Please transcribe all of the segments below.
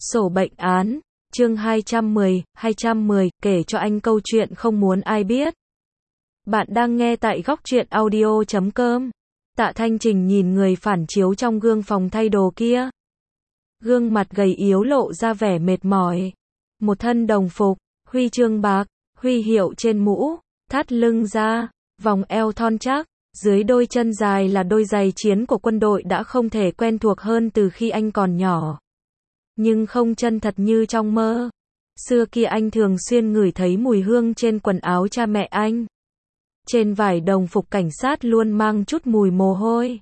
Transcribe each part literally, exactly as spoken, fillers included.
Sổ bệnh án, chương hai trăm mười, hai trăm mười, kể cho anh câu chuyện không muốn ai biết. Bạn đang nghe tại góc truyện audio chấm com. Tạ Thanh Trình nhìn người phản chiếu trong gương phòng thay đồ kia. Gương mặt gầy yếu lộ ra vẻ mệt mỏi. Một thân đồng phục, huy chương bạc, huy hiệu trên mũ, thắt lưng ra, vòng eo thon chắc, dưới đôi chân dài là đôi giày chiến của quân đội đã không thể quen thuộc hơn từ khi anh còn nhỏ. Nhưng không chân thật như trong mơ. Xưa kia anh thường xuyên ngửi thấy mùi hương trên quần áo cha mẹ anh. Trên vải đồng phục cảnh sát luôn mang chút mùi mồ hôi.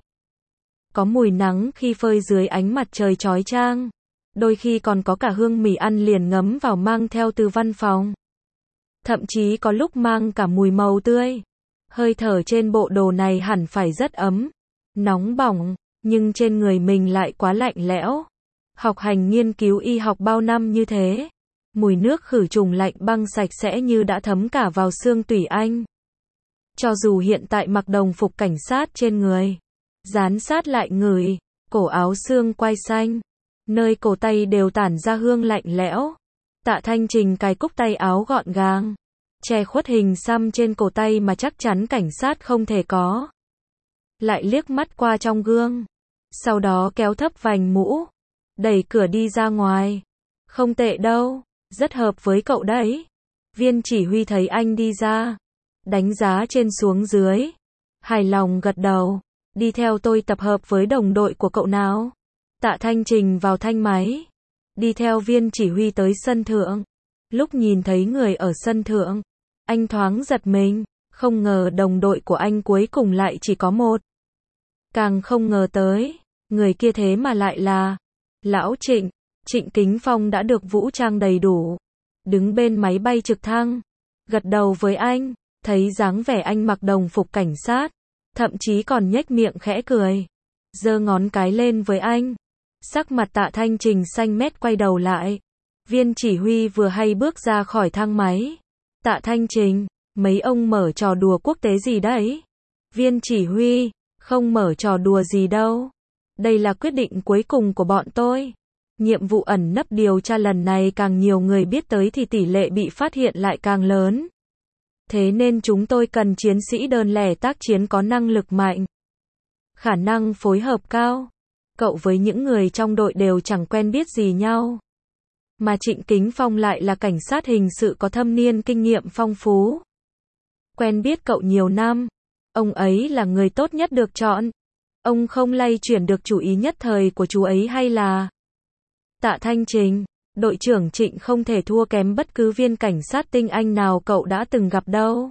Có mùi nắng khi phơi dưới ánh mặt trời chói chang. Đôi khi còn có cả hương mì ăn liền ngấm vào mang theo từ văn phòng. Thậm chí có lúc mang cả mùi màu tươi. Hơi thở trên bộ đồ này hẳn phải rất ấm, nóng bỏng, nhưng trên người mình lại quá lạnh lẽo. Học hành nghiên cứu y học bao năm như thế, mùi nước khử trùng lạnh băng sạch sẽ như đã thấm cả vào xương tủy anh. Cho dù hiện tại mặc đồng phục cảnh sát trên người, dán sát lại người, cổ áo xương quai xanh, nơi cổ tay đều tản ra hương lạnh lẽo. Tạ Thanh Trình cài cúc tay áo gọn gàng, che khuất hình xăm trên cổ tay mà chắc chắn cảnh sát không thể có. Lại liếc mắt qua trong gương, sau đó kéo thấp vành mũ, đẩy cửa đi ra ngoài. Không tệ đâu, rất hợp với cậu đấy. Viên chỉ huy thấy anh đi ra, đánh giá trên xuống dưới, hài lòng gật đầu. Đi theo tôi tập hợp với đồng đội của cậu nào. Tạ Thanh Trình vào thanh máy, đi theo viên chỉ huy tới sân thượng. Lúc nhìn thấy người ở sân thượng, anh thoáng giật mình, không ngờ đồng đội của anh cuối cùng lại chỉ có một. Càng không ngờ tới, người kia thế mà lại là Lão Trịnh. Trịnh Kính Phong đã được vũ trang đầy đủ, đứng bên máy bay trực thăng, gật đầu với anh, thấy dáng vẻ anh mặc đồng phục cảnh sát, thậm chí còn nhếch miệng khẽ cười, giơ ngón cái lên với anh. Sắc mặt Tạ Thanh Trình xanh mét quay đầu lại. Viên chỉ huy vừa hay bước ra khỏi thang máy. Tạ Thanh Trình, mấy ông mở trò đùa quốc tế gì đấy? Viên chỉ huy, không mở trò đùa gì đâu. Đây là quyết định cuối cùng của bọn tôi. Nhiệm vụ ẩn nấp điều tra lần này càng nhiều người biết tới thì tỷ lệ bị phát hiện lại càng lớn. Thế nên chúng tôi cần chiến sĩ đơn lẻ tác chiến có năng lực mạnh, khả năng phối hợp cao. Cậu với những người trong đội đều chẳng quen biết gì nhau. Mà Trịnh Kính Phong lại là cảnh sát hình sự có thâm niên kinh nghiệm phong phú. Quen biết cậu nhiều năm, ông ấy là người tốt nhất được chọn. Ông không lay chuyển được chủ ý nhất thời của chú ấy hay là Tạ Thanh Trình, đội trưởng Trịnh không thể thua kém bất cứ viên cảnh sát tinh anh nào cậu đã từng gặp đâu.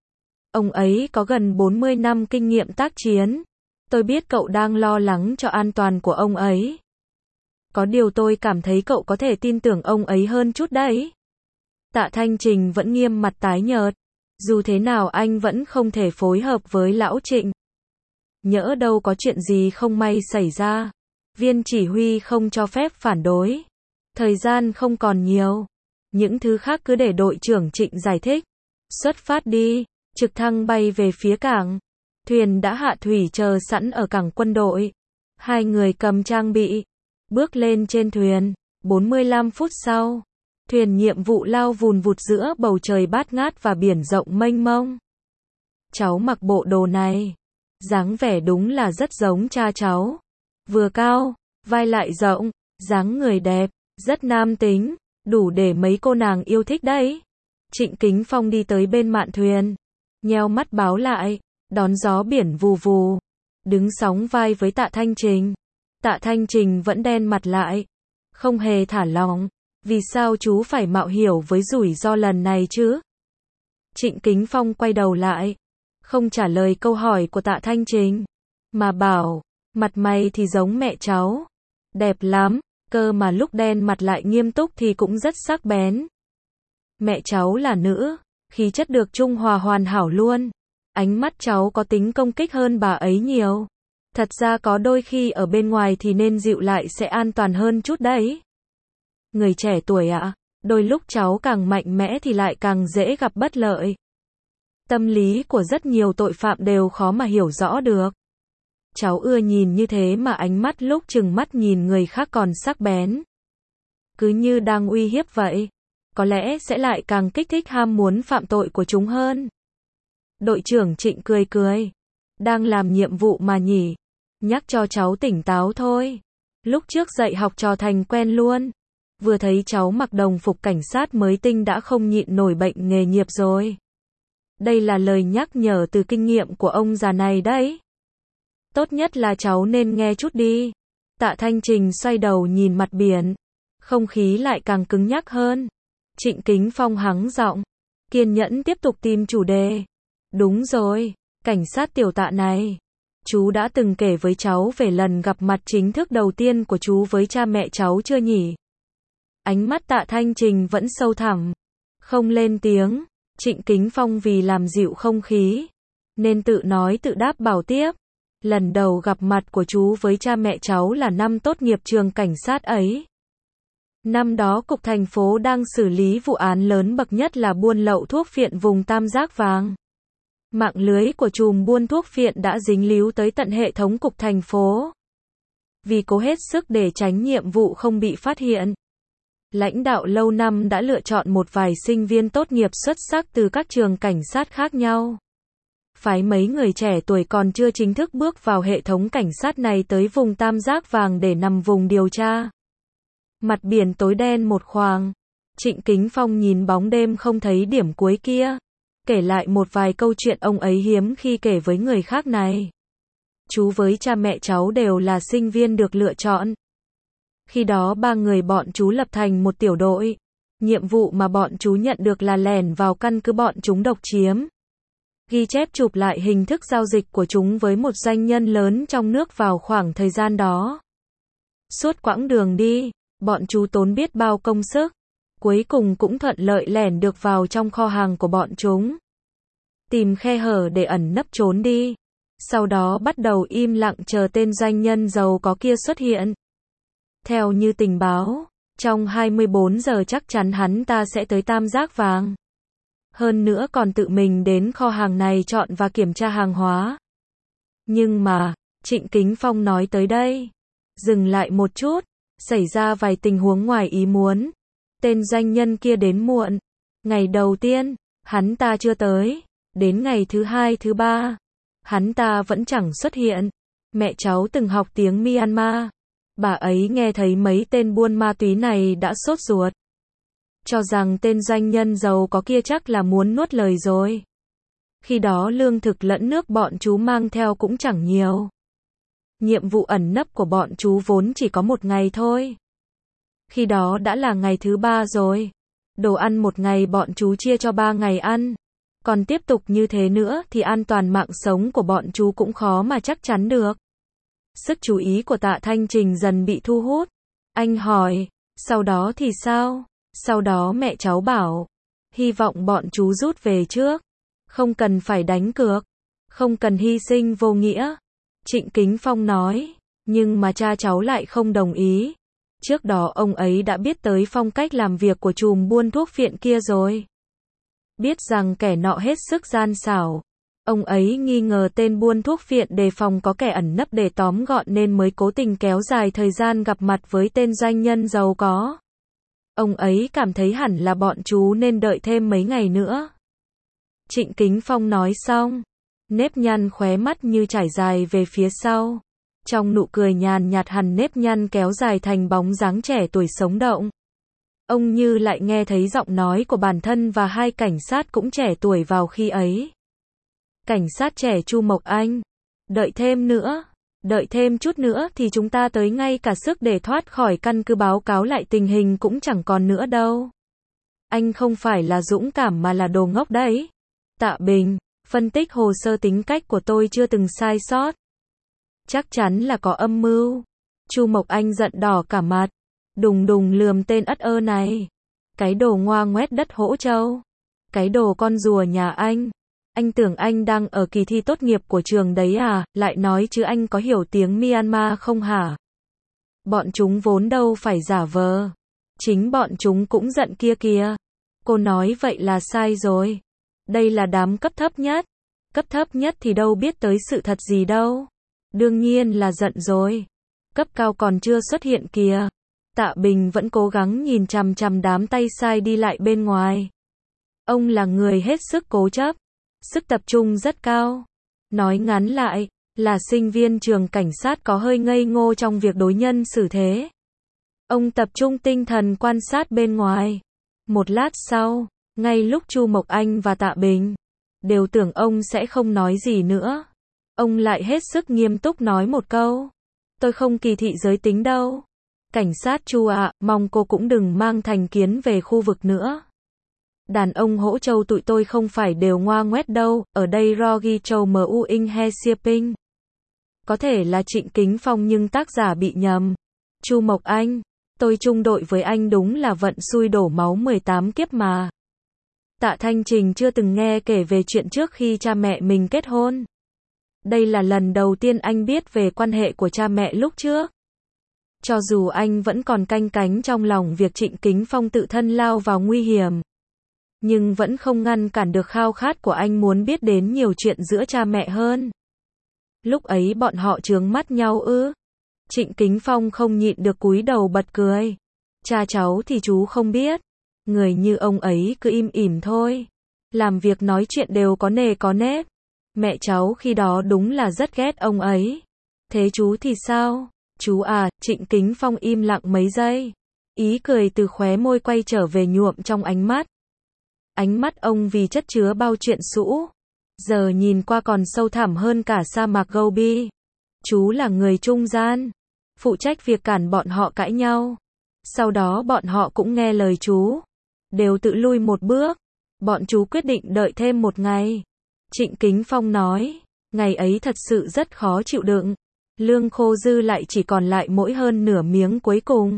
Ông ấy có gần bốn mươi năm kinh nghiệm tác chiến. Tôi biết cậu đang lo lắng cho an toàn của ông ấy. Có điều tôi cảm thấy cậu có thể tin tưởng ông ấy hơn chút đấy. Tạ Thanh Trình vẫn nghiêm mặt tái nhợt. Dù thế nào anh vẫn không thể phối hợp với Lão Trịnh. Nhỡ đâu có chuyện gì không may xảy ra. Viên chỉ huy không cho phép phản đối. Thời gian không còn nhiều. Những thứ khác cứ để đội trưởng Trịnh giải thích. Xuất phát đi. Trực thăng bay về phía cảng. Thuyền đã hạ thủy chờ sẵn ở cảng quân đội. Hai người cầm trang bị, bước lên trên thuyền. bốn mươi lăm phút sau, thuyền nhiệm vụ lao vùn vụt giữa bầu trời bát ngát và biển rộng mênh mông. Cháu mặc bộ đồ này, dáng vẻ đúng là rất giống cha cháu. Vừa cao, vai lại rộng, dáng người đẹp, rất nam tính, đủ để mấy cô nàng yêu thích đấy. Trịnh Kính Phong đi tới bên mạn thuyền, nheo mắt báo lại, đón gió biển vù vù, đứng sóng vai với Tạ Thanh Trình. Tạ Thanh Trình vẫn đen mặt lại, không hề thả lỏng. Vì sao chú phải mạo hiểu với rủi ro lần này chứ? Trịnh Kính Phong quay đầu lại, không trả lời câu hỏi của Tạ Thanh Trình, mà bảo, mặt mày thì giống mẹ cháu, đẹp lắm, cơ mà lúc đen mặt lại nghiêm túc thì cũng rất sắc bén. Mẹ cháu là nữ, khí chất được trung hòa hoàn hảo luôn. Ánh mắt cháu có tính công kích hơn bà ấy nhiều. Thật ra có đôi khi ở bên ngoài thì nên dịu lại sẽ an toàn hơn chút đấy. Người trẻ tuổi ạ, à, đôi lúc cháu càng mạnh mẽ thì lại càng dễ gặp bất lợi. Tâm lý của rất nhiều tội phạm đều khó mà hiểu rõ được. Cháu ưa nhìn như thế mà ánh mắt lúc chừng mắt nhìn người khác còn sắc bén. cứ như đang uy hiếp vậy. Có lẽ sẽ lại càng kích thích ham muốn phạm tội của chúng hơn. Đội trưởng Trịnh cười cười. Đang làm nhiệm vụ mà nhỉ? Nhắc cho cháu tỉnh táo thôi. Lúc trước dạy học trò thành quen luôn. Vừa thấy cháu mặc đồng phục cảnh sát mới tinh đã không nhịn nổi bệnh nghề nghiệp rồi. Đây là lời nhắc nhở từ kinh nghiệm của ông già này đấy. Tốt nhất là cháu nên nghe chút đi. Tạ Thanh Trình xoay đầu nhìn mặt biển. Không khí lại càng cứng nhắc hơn. Trịnh Kính Phong hắng giọng. Kiên nhẫn tiếp tục tìm chủ đề. Đúng rồi, cảnh sát tiểu Tạ này. Chú đã từng kể với cháu về lần gặp mặt chính thức đầu tiên của chú với cha mẹ cháu chưa nhỉ? Ánh mắt Tạ Thanh Trình vẫn sâu thẳm. Không lên tiếng. Trịnh Kính Phong vì làm dịu không khí, nên tự nói tự đáp bảo tiếp. Lần đầu gặp mặt của chú với cha mẹ cháu là năm tốt nghiệp trường cảnh sát ấy. Năm đó cục thành phố đang xử lý vụ án lớn bậc nhất là buôn lậu thuốc phiện vùng Tam Giác Vàng. Mạng lưới của chùm buôn thuốc phiện đã dính líu tới tận hệ thống cục thành phố. Vì cố hết sức để tránh nhiệm vụ không bị phát hiện, lãnh đạo lâu năm đã lựa chọn một vài sinh viên tốt nghiệp xuất sắc từ các trường cảnh sát khác nhau. Phái mấy người trẻ tuổi còn chưa chính thức bước vào hệ thống cảnh sát này tới vùng Tam Giác Vàng để nằm vùng điều tra. Mặt biển tối đen một khoáng. Trịnh Kính Phong nhìn bóng đêm không thấy điểm cuối kia. Kể lại một vài câu chuyện ông ấy hiếm khi kể với người khác này. Chú với cha mẹ cháu đều là sinh viên được lựa chọn. Khi đó ba người bọn chú lập thành một tiểu đội. Nhiệm vụ mà bọn chú nhận được là lẻn vào căn cứ bọn chúng độc chiếm. Ghi chép chụp lại hình thức giao dịch của chúng với một doanh nhân lớn trong nước vào khoảng thời gian đó. Suốt quãng đường đi, bọn chú tốn biết bao công sức. Cuối cùng cũng thuận lợi lẻn được vào trong kho hàng của bọn chúng. Tìm khe hở để ẩn nấp trốn đi. Sau đó bắt đầu im lặng chờ tên doanh nhân giàu có kia xuất hiện. Theo như tình báo, trong hai mươi bốn giờ chắc chắn hắn ta sẽ tới Tam Giác Vàng. Hơn nữa còn tự mình đến kho hàng này chọn và kiểm tra hàng hóa. Nhưng mà, Trịnh Kính Phong nói tới đây. Dừng lại một chút, xảy ra vài tình huống ngoài ý muốn. Tên doanh nhân kia đến muộn. Ngày đầu tiên, hắn ta chưa tới. Đến ngày thứ hai thứ ba, hắn ta vẫn chẳng xuất hiện. Mẹ cháu từng học tiếng Myanmar. Bà ấy nghe thấy mấy tên buôn ma túy này đã sốt ruột. Cho rằng tên doanh nhân giàu có kia chắc là muốn nuốt lời rồi. Khi đó lương thực lẫn nước bọn chú mang theo cũng chẳng nhiều. Nhiệm vụ ẩn nấp của bọn chú vốn chỉ có một ngày thôi. Khi đó đã là ngày thứ ba rồi. Đồ ăn một ngày bọn chú chia cho ba ngày ăn. Còn tiếp tục như thế nữa thì an toàn mạng sống của bọn chú cũng khó mà chắc chắn được. Sức chú ý của Tạ Thanh Trình dần bị thu hút. Anh hỏi, sau đó thì sao? Sau đó mẹ cháu bảo, hy vọng bọn chú rút về trước. Không cần phải đánh cược. Không cần hy sinh vô nghĩa. Trịnh Kính Phong nói, nhưng mà cha cháu lại không đồng ý. Trước đó ông ấy đã biết tới phong cách làm việc của chùm buôn thuốc phiện kia rồi. Biết rằng kẻ nọ hết sức gian xảo. Ông ấy nghi ngờ tên buôn thuốc phiện đề phòng có kẻ ẩn nấp để tóm gọn nên mới cố tình kéo dài thời gian gặp mặt với tên doanh nhân giàu có. Ông ấy cảm thấy hẳn là bọn chú nên đợi thêm mấy ngày nữa. Trịnh Kính Phong nói xong, nếp nhăn khóe mắt như trải dài về phía sau. Trong nụ cười nhàn nhạt hằn nếp nhăn kéo dài thành bóng dáng trẻ tuổi sống động. Ông như lại nghe thấy giọng nói của bản thân và hai cảnh sát cũng trẻ tuổi vào khi ấy. Cảnh sát trẻ Chu Mộc Anh. Đợi thêm nữa. Đợi thêm chút nữa thì chúng ta tới ngay cả sức để thoát khỏi căn cứ báo cáo lại tình hình cũng chẳng còn nữa đâu. Anh không phải là dũng cảm mà là đồ ngốc đấy. Tạ Bình, phân tích hồ sơ tính cách của tôi chưa từng sai sót. Chắc chắn là có âm mưu. Chu Mộc Anh giận đỏ cả mặt. Đùng đùng lườm tên ất ơ này. Cái đồ ngoa ngoét đất hỗ trâu. Cái đồ con rùa nhà anh. Anh tưởng anh đang ở kỳ thi tốt nghiệp của trường đấy à, lại nói chứ anh có hiểu tiếng Myanmar không hả? Bọn chúng vốn đâu phải giả vờ. Chính bọn chúng cũng giận kia kìa. Cô nói vậy là sai rồi. Đây là đám cấp thấp nhất. Cấp thấp nhất thì đâu biết tới sự thật gì đâu. Đương nhiên là giận rồi. Cấp cao còn chưa xuất hiện kìa. Tạ Bình vẫn cố gắng nhìn chằm chằm đám tay sai đi lại bên ngoài. Ông là người hết sức cố chấp, sức tập trung rất cao. Nói ngắn lại, là sinh viên trường cảnh sát có hơi ngây ngô trong việc đối nhân xử thế. Ông tập trung tinh thần quan sát bên ngoài. Một lát sau, ngay lúc Chu Mộc Anh và Tạ Bình đều tưởng ông sẽ không nói gì nữa, ông lại hết sức nghiêm túc nói một câu. Tôi không kỳ thị giới tính đâu. Cảnh sát Chu ạ, mong cô cũng đừng mang thành kiến về khu vực nữa. Đàn ông Hỗ Châu tụi tôi không phải đều ngoa ngoét đâu, ở đây Rogi Châu Mu Ing He Siaping. Có thể là Trịnh Kính Phong nhưng tác giả bị nhầm. Chu Mộc Anh, tôi chung đội với anh đúng là vận xui đổ máu mười tám kiếp mà. Tạ Thanh Trình chưa từng nghe kể về chuyện trước khi cha mẹ mình kết hôn. Đây là lần đầu tiên anh biết về quan hệ của cha mẹ lúc trước. Cho dù anh vẫn còn canh cánh trong lòng việc Trịnh Kính Phong tự thân lao vào nguy hiểm, nhưng vẫn không ngăn cản được khao khát của anh muốn biết đến nhiều chuyện giữa cha mẹ hơn. Lúc ấy bọn họ trướng mắt nhau ư? Trịnh Kính Phong không nhịn được cúi đầu bật cười. Cha cháu thì chú không biết. Người như ông ấy cứ im ỉm thôi. Làm việc nói chuyện đều có nề có nếp. Mẹ cháu khi đó đúng là rất ghét ông ấy. Thế chú thì sao? Chú à, Trịnh Kính Phong im lặng mấy giây. Ý cười từ khóe môi quay trở về nhuộm trong ánh mắt. Ánh mắt ông vì chất chứa bao chuyện cũ. Giờ nhìn qua còn sâu thẳm hơn cả sa mạc Gobi. Chú là người trung gian, phụ trách việc cản bọn họ cãi nhau. Sau đó bọn họ cũng nghe lời chú, đều tự lui một bước. Bọn chú quyết định đợi thêm một ngày. Trịnh Kính Phong nói, ngày ấy thật sự rất khó chịu đựng. Lương khô dư lại chỉ còn lại mỗi hơn nửa miếng cuối cùng.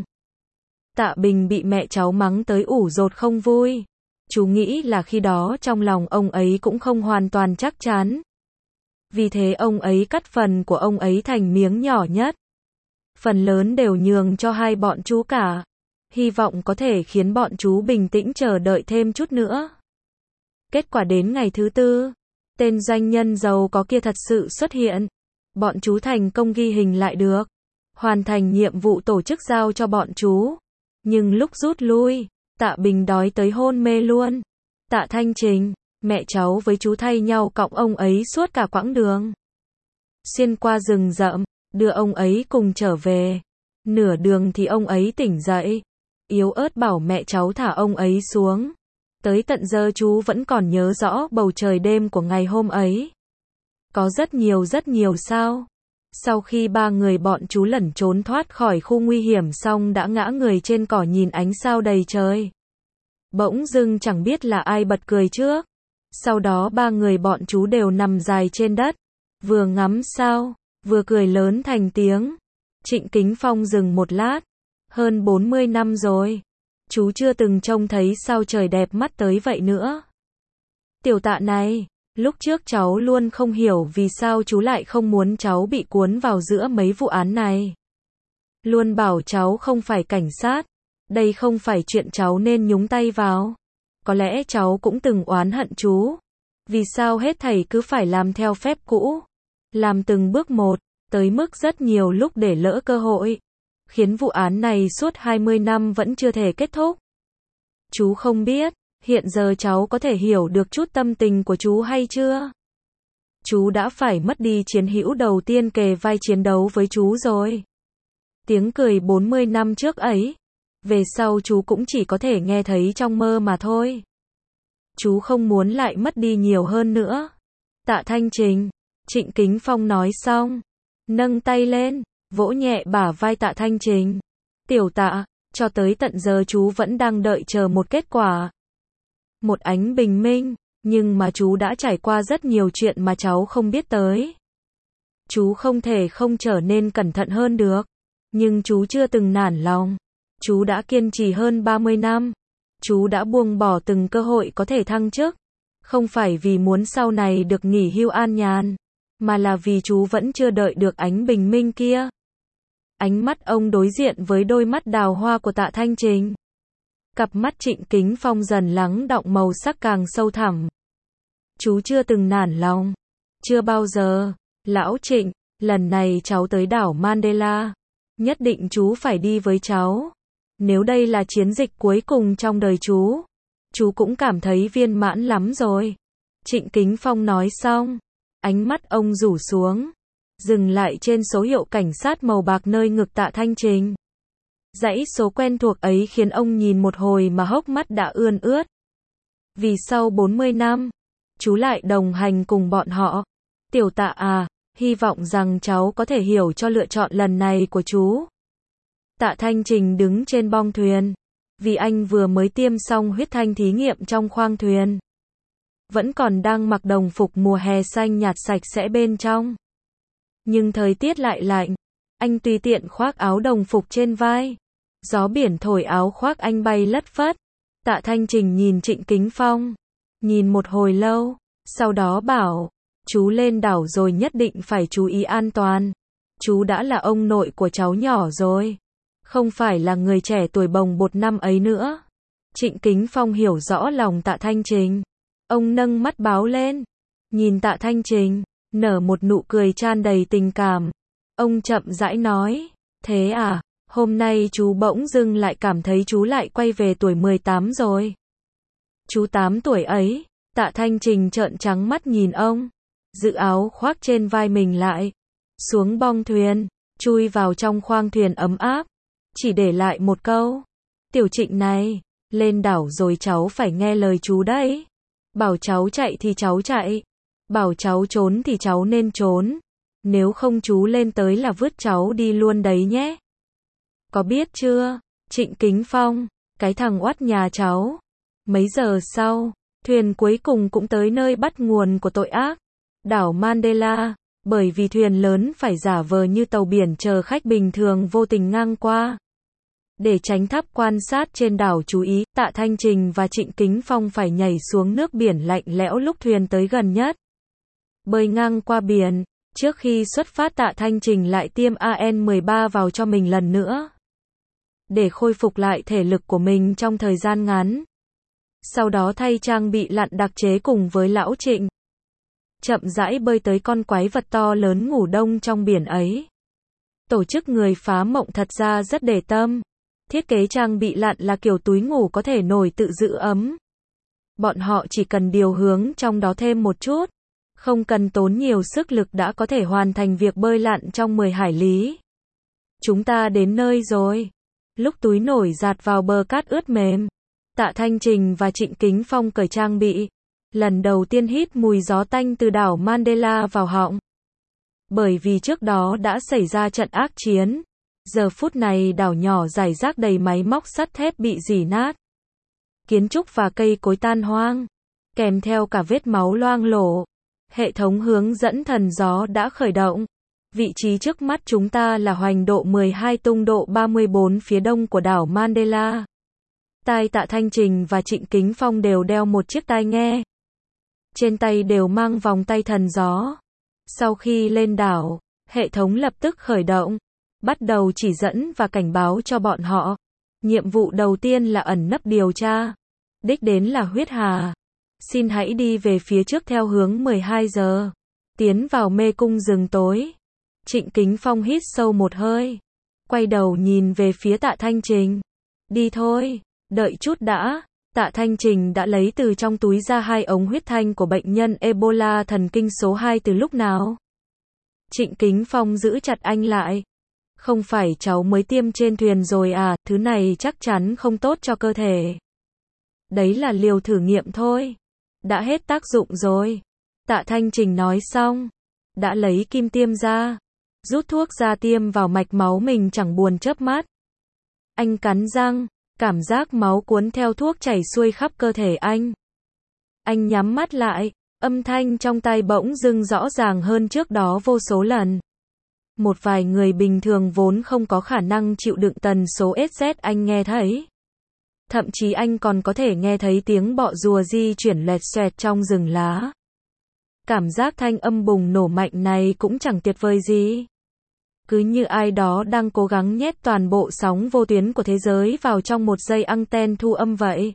Tạ Bình bị mẹ cháu mắng tới ủ rột không vui. Chú nghĩ là khi đó trong lòng ông ấy cũng không hoàn toàn chắc chắn. Vì thế ông ấy cắt phần của ông ấy thành miếng nhỏ nhất. Phần lớn đều nhường cho hai bọn chú cả. Hy vọng có thể khiến bọn chú bình tĩnh chờ đợi thêm chút nữa. Kết quả đến ngày thứ tư, tên doanh nhân giàu có kia thật sự xuất hiện. Bọn chú thành công ghi hình lại được. Hoàn thành nhiệm vụ tổ chức giao cho bọn chú. Nhưng lúc rút lui, Tạ Bình đói tới hôn mê luôn. Tạ Thanh Trình, mẹ cháu với chú thay nhau cõng ông ấy suốt cả quãng đường. Xuyên qua rừng rậm, đưa ông ấy cùng trở về. Nửa đường thì ông ấy tỉnh dậy. Yếu ớt bảo mẹ cháu thả ông ấy xuống. Tới tận giờ chú vẫn còn nhớ rõ bầu trời đêm của ngày hôm ấy. Có rất nhiều rất nhiều sao. Sau khi ba người bọn chú lẩn trốn thoát khỏi khu nguy hiểm xong đã ngã người trên cỏ nhìn ánh sao đầy trời. Bỗng dưng chẳng biết là ai bật cười trước. Sau đó ba người bọn chú đều nằm dài trên đất. Vừa ngắm sao, vừa cười lớn thành tiếng. Trịnh Kính Phong dừng một lát. Hơn bốn mươi năm rồi. Chú chưa từng trông thấy sao trời đẹp mắt tới vậy nữa. Tiểu Tạ này, lúc trước cháu luôn không hiểu vì sao chú lại không muốn cháu bị cuốn vào giữa mấy vụ án này. Luôn bảo cháu không phải cảnh sát. Đây không phải chuyện cháu nên nhúng tay vào. Có lẽ cháu cũng từng oán hận chú. Vì sao hết thảy cứ phải làm theo phép cũ. Làm từng bước một, tới mức rất nhiều lúc để lỡ cơ hội. Khiến vụ án này suốt hai mươi năm vẫn chưa thể kết thúc. Chú không biết, hiện giờ cháu có thể hiểu được chút tâm tình của chú hay chưa? Chú đã phải mất đi chiến hữu đầu tiên kề vai chiến đấu với chú rồi. Tiếng cười bốn mươi năm trước ấy, về sau chú cũng chỉ có thể nghe thấy trong mơ mà thôi. Chú không muốn lại mất đi nhiều hơn nữa. Tạ Thanh Trình, Trịnh Kính Phong nói xong, nâng tay lên, vỗ nhẹ bả vai Tạ Thanh Trình. Tiểu Tạ, cho tới tận giờ chú vẫn đang đợi chờ một kết quả. Một ánh bình minh, nhưng mà chú đã trải qua rất nhiều chuyện mà cháu không biết tới. Chú không thể không trở nên cẩn thận hơn được. Nhưng chú chưa từng nản lòng. Chú đã kiên trì hơn ba mươi năm. Chú đã buông bỏ từng cơ hội có thể thăng chức. Không phải vì muốn sau này được nghỉ hưu an nhàn, mà là vì chú vẫn chưa đợi được ánh bình minh kia. Ánh mắt ông đối diện với đôi mắt đào hoa của Tạ Thanh Trình. Cặp mắt Trịnh Kính Phong dần lắng đọng màu sắc càng sâu thẳm. Chú chưa từng nản lòng. Chưa bao giờ. Lão Trịnh, lần này cháu tới đảo Mandela. Nhất định chú phải đi với cháu. Nếu đây là chiến dịch cuối cùng trong đời chú, chú cũng cảm thấy viên mãn lắm rồi. Trịnh Kính Phong nói xong, ánh mắt ông rủ xuống, dừng lại trên số hiệu cảnh sát màu bạc nơi ngực Tạ Thanh Trình. Dãy số quen thuộc ấy khiến ông nhìn một hồi mà hốc mắt đã ươn ướt. Vì sau bốn mươi năm, chú lại đồng hành cùng bọn họ. Tiểu Tạ à, hy vọng rằng cháu có thể hiểu cho lựa chọn lần này của chú. Tạ Thanh Trình đứng trên bong thuyền, vì anh vừa mới tiêm xong huyết thanh thí nghiệm trong khoang thuyền. Vẫn còn đang mặc đồng phục mùa hè xanh nhạt sạch sẽ bên trong. Nhưng thời tiết lại lạnh, anh tùy tiện khoác áo đồng phục trên vai. Gió biển thổi áo khoác anh bay lất phất. Tạ Thanh Trình nhìn Trịnh Kính Phong, nhìn một hồi lâu, sau đó bảo, chú lên đảo rồi nhất định phải chú ý an toàn. Chú đã là ông nội của cháu nhỏ rồi, không phải là người trẻ tuổi bồng bột năm ấy nữa. Trịnh Kính Phong hiểu rõ lòng Tạ Thanh Trình. Ông nâng mắt báo lên, nhìn Tạ Thanh Trình, nở một nụ cười tràn đầy tình cảm. Ông chậm rãi nói, thế à, hôm nay chú bỗng dưng lại cảm thấy chú lại quay về tuổi mười tám rồi. Chú tám tuổi ấy. Tạ Thanh Trình trợn trắng mắt nhìn ông, giữ áo khoác trên vai mình lại, xuống bong thuyền, chui vào trong khoang thuyền ấm áp, chỉ để lại một câu, tiểu Trịnh này, lên đảo rồi cháu phải nghe lời chú đấy. Bảo cháu chạy thì cháu chạy, bảo cháu trốn thì cháu nên trốn, nếu không chú lên tới là vứt cháu đi luôn đấy nhé. Có biết chưa, Trịnh Kính Phong, cái thằng oắt nhà cháu. Mấy giờ sau, thuyền cuối cùng cũng tới nơi bắt nguồn của tội ác, đảo Mandela, bởi vì thuyền lớn phải giả vờ như tàu biển chờ khách bình thường vô tình ngang qua. Để tránh tháp quan sát trên đảo chú ý, Tạ Thanh Trình và Trịnh Kính Phong phải nhảy xuống nước biển lạnh lẽo lúc thuyền tới gần nhất. Bơi ngang qua biển, trước khi xuất phát Tạ Thanh Trình lại tiêm A N mười ba vào cho mình lần nữa, để khôi phục lại thể lực của mình trong thời gian ngắn. Sau đó thay trang bị lặn đặc chế cùng với lão Trịnh. Chậm rãi bơi tới con quái vật to lớn ngủ đông trong biển ấy. Tổ chức người phá mộng thật ra rất để tâm. Thiết kế trang bị lặn là kiểu túi ngủ có thể nổi tự giữ ấm. Bọn họ chỉ cần điều hướng trong đó thêm một chút, không cần tốn nhiều sức lực đã có thể hoàn thành việc bơi lặn trong mười hải lý. Chúng ta đến nơi rồi. Lúc túi nổi dạt vào bờ cát ướt mềm, Tạ Thanh Trình và Trịnh Kính Phong cởi trang bị, lần đầu tiên hít mùi gió tanh từ đảo Mandela vào họng. Bởi vì trước đó đã xảy ra trận ác chiến, giờ phút này đảo nhỏ rải rác đầy máy móc sắt thép bị rỉ nát, kiến trúc và cây cối tan hoang, kèm theo cả vết máu loang lổ. Hệ thống hướng dẫn thần gió đã khởi động. Vị trí trước mắt chúng ta là hoành độ mười hai tung độ ba mươi bốn phía đông của đảo Mandela. Tai Tạ Thanh Trình và Trịnh Kính Phong đều đeo một chiếc tai nghe. Trên tay đều mang vòng tay thần gió. Sau khi lên đảo, hệ thống lập tức khởi động, bắt đầu chỉ dẫn và cảnh báo cho bọn họ. Nhiệm vụ đầu tiên là ẩn nấp điều tra. Đích đến là huyết hà. Xin hãy đi về phía trước theo hướng mười hai giờ. Tiến vào mê cung rừng tối. Trịnh Kính Phong hít sâu một hơi, quay đầu nhìn về phía Tạ Thanh Trình. Đi thôi, đợi chút đã. Tạ Thanh Trình đã lấy từ trong túi ra hai ống huyết thanh của bệnh nhân Ebola thần kinh số hai từ lúc nào. Trịnh Kính Phong giữ chặt anh lại. Không phải cháu mới tiêm trên thuyền rồi à, thứ này chắc chắn không tốt cho cơ thể. Đấy là liều thử nghiệm thôi. Đã hết tác dụng rồi. Tạ Thanh Trình nói xong, đã lấy kim tiêm ra, rút thuốc ra tiêm vào mạch máu mình chẳng buồn chớp mắt. Anh cắn răng, cảm giác máu cuốn theo thuốc chảy xuôi khắp cơ thể anh. Anh nhắm mắt lại, âm thanh trong tai bỗng dưng rõ ràng hơn trước đó vô số lần. Một vài người bình thường vốn không có khả năng chịu đựng tần số ét dét anh nghe thấy. Thậm chí anh còn có thể nghe thấy tiếng bọ rùa di chuyển lẹt xoẹt trong rừng lá. Cảm giác thanh âm bùng nổ mạnh này cũng chẳng tuyệt vời gì. Cứ như ai đó đang cố gắng nhét toàn bộ sóng vô tuyến của thế giới vào trong một dây anten thu âm vậy.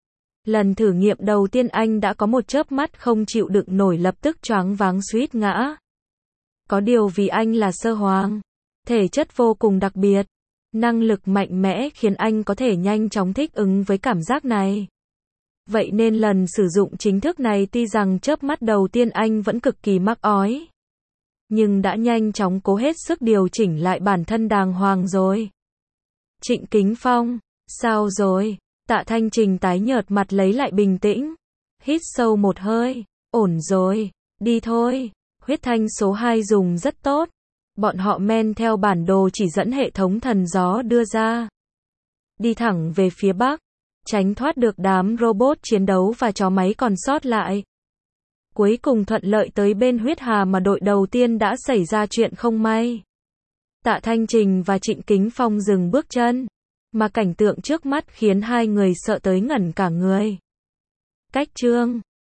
Lần thử nghiệm đầu tiên anh đã có một chớp mắt không chịu đựng nổi, lập tức choáng váng suýt ngã. Có điều vì anh là sơ hoàng, thể chất vô cùng đặc biệt, Năng lực mạnh mẽ khiến anh có thể nhanh chóng thích ứng với cảm giác này. Vậy nên lần sử dụng chính thức này tuy rằng chớp mắt đầu tiên anh vẫn cực kỳ mắc ói, nhưng đã nhanh chóng cố hết sức điều chỉnh lại bản thân đàng hoàng rồi. Trịnh Kính Phong, sao rồi? Tạ Thanh Trình tái nhợt mặt lấy lại bình tĩnh. Hít sâu một hơi, ổn rồi, đi thôi. Huyết thanh số hai dùng rất tốt. Bọn họ men theo bản đồ chỉ dẫn hệ thống thần gió đưa ra. Đi thẳng về phía bắc, tránh thoát được đám robot chiến đấu và chó máy còn sót lại. Cuối cùng thuận lợi tới bên huyết hà mà đội đầu tiên đã xảy ra chuyện không may. Tạ Thanh Trình và Trịnh Kính Phong dừng bước chân, mà cảnh tượng trước mắt khiến hai người sợ tới ngẩn cả người. Cách chương